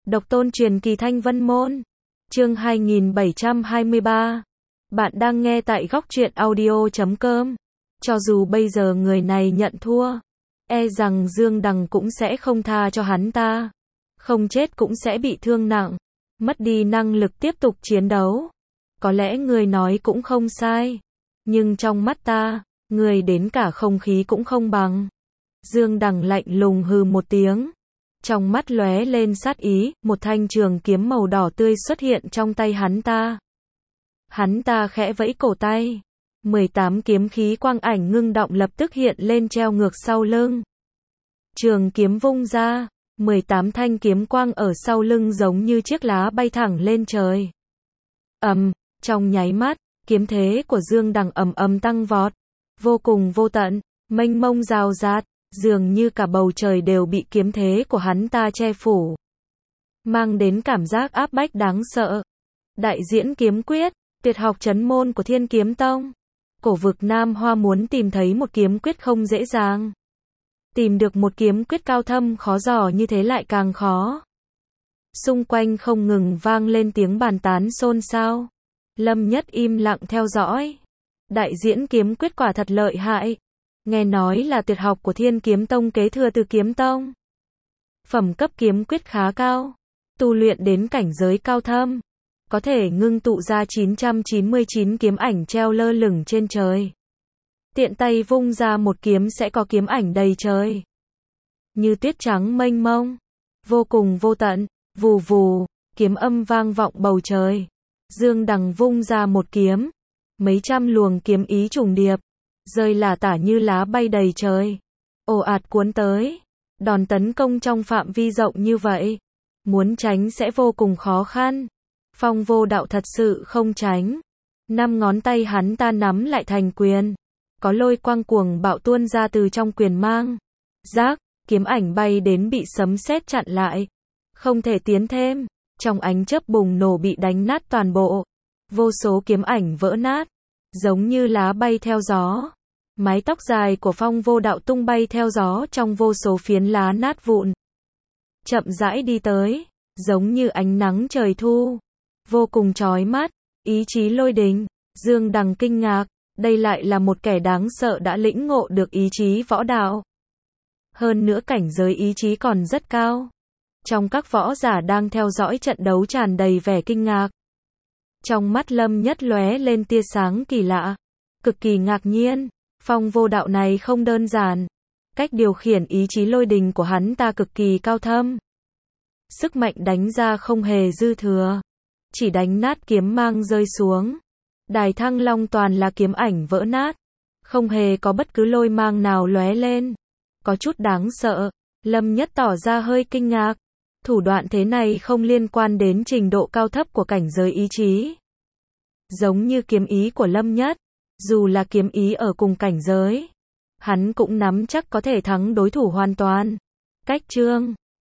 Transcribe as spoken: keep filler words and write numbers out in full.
Độc tôn truyền kỳ Thanh Vân Môn. Chương hai nghìn bảy trăm hai mươi ba. Bạn đang nghe tại góc truyện audio chấm com. Cho dù bây giờ người này nhận thua, e rằng Dương Đằng cũng sẽ không tha cho hắn ta. Không chết cũng sẽ bị thương nặng, mất đi năng lực tiếp tục chiến đấu. Có lẽ người nói cũng không sai, nhưng trong mắt ta, người đến cả không khí cũng không bằng. Dương Đằng lạnh lùng hừ một tiếng. Trong mắt lóe lên sát ý, một thanh trường kiếm màu đỏ tươi xuất hiện trong tay hắn ta. Hắn ta khẽ vẫy cổ tay. mười tám kiếm khí quang ảnh ngưng động lập tức hiện lên treo ngược sau lưng. Trường kiếm vung ra, mười tám thanh kiếm quang ở sau lưng giống như chiếc lá bay thẳng lên trời. Ầm, trong nháy mắt, kiếm thế của Dương Đằng ầm ầm tăng vọt, vô cùng vô tận, mênh mông rào rạt, dường như cả bầu trời đều bị kiếm thế của hắn ta che phủ, mang đến cảm giác áp bách đáng sợ. Đại diễn kiếm quyết, tuyệt học trấn môn của Thiên Kiếm Tông. Cổ vực Nam Hoa muốn tìm thấy một kiếm quyết không dễ dàng. Tìm được một kiếm quyết cao thâm khó dò như thế lại càng khó. Xung quanh không ngừng vang lên tiếng bàn tán xôn xao. Lâm Nhất im lặng theo dõi. Đại diễn kiếm quyết quả thật lợi hại. Nghe nói là tuyệt học của Thiên Kiếm Tông kế thừa từ Kiếm Tông. Phẩm cấp kiếm quyết khá cao, tu luyện đến cảnh giới cao thâm, có thể ngưng tụ ra chín trăm chín mươi chín kiếm ảnh treo lơ lửng trên trời. Tiện tay vung ra một kiếm sẽ có kiếm ảnh đầy trời. Như tuyết trắng mênh mông, vô cùng vô tận, vù vù, kiếm âm vang vọng bầu trời. Dương Đằng vung ra một kiếm, mấy trăm luồng kiếm ý trùng điệp, rơi lả tả như lá bay đầy trời, ồ ạt cuốn tới. Đòn tấn công trong phạm vi rộng như vậy, muốn tránh sẽ vô cùng khó khăn. Phong Vô Đạo thật sự không tránh. Năm ngón tay hắn ta nắm lại thành quyền, có lôi quang cuồng bạo tuôn ra từ trong quyền mang. Rác, kiếm ảnh bay đến bị sấm sét chặn lại, không thể tiến thêm. Trong ánh chớp bùng nổ bị đánh nát toàn bộ, vô số kiếm ảnh vỡ nát, giống như lá bay theo gió. Mái tóc dài của Phong Vô Đạo tung bay theo gió trong vô số phiến lá nát vụn. Chậm rãi đi tới, giống như ánh nắng trời thu, vô cùng chói mắt, ý chí lôi đình. Dương Đằng kinh ngạc, đây lại là một kẻ đáng sợ đã lĩnh ngộ được ý chí võ đạo. Hơn nữa cảnh giới ý chí còn rất cao. Trong các võ giả đang theo dõi trận đấu tràn đầy vẻ kinh ngạc. Trong mắt Lâm Nhất lóe lên tia sáng kỳ lạ, cực kỳ ngạc nhiên. Phong Vô Đạo này không đơn giản. Cách điều khiển ý chí lôi đình của hắn ta cực kỳ cao thâm. Sức mạnh đánh ra không hề dư thừa, chỉ đánh nát kiếm mang rơi xuống. Đài Thăng Long toàn là kiếm ảnh vỡ nát, không hề có bất cứ lôi mang nào lóe lên. Có chút đáng sợ. Lâm Nhất tỏ ra hơi kinh ngạc. Thủ đoạn thế này không liên quan đến trình độ cao thấp của cảnh giới ý chí. Giống như kiếm ý của Lâm Nhất, dù là kiếm ý ở cùng cảnh giới, hắn cũng nắm chắc có thể thắng đối thủ hoàn toàn. Cách chương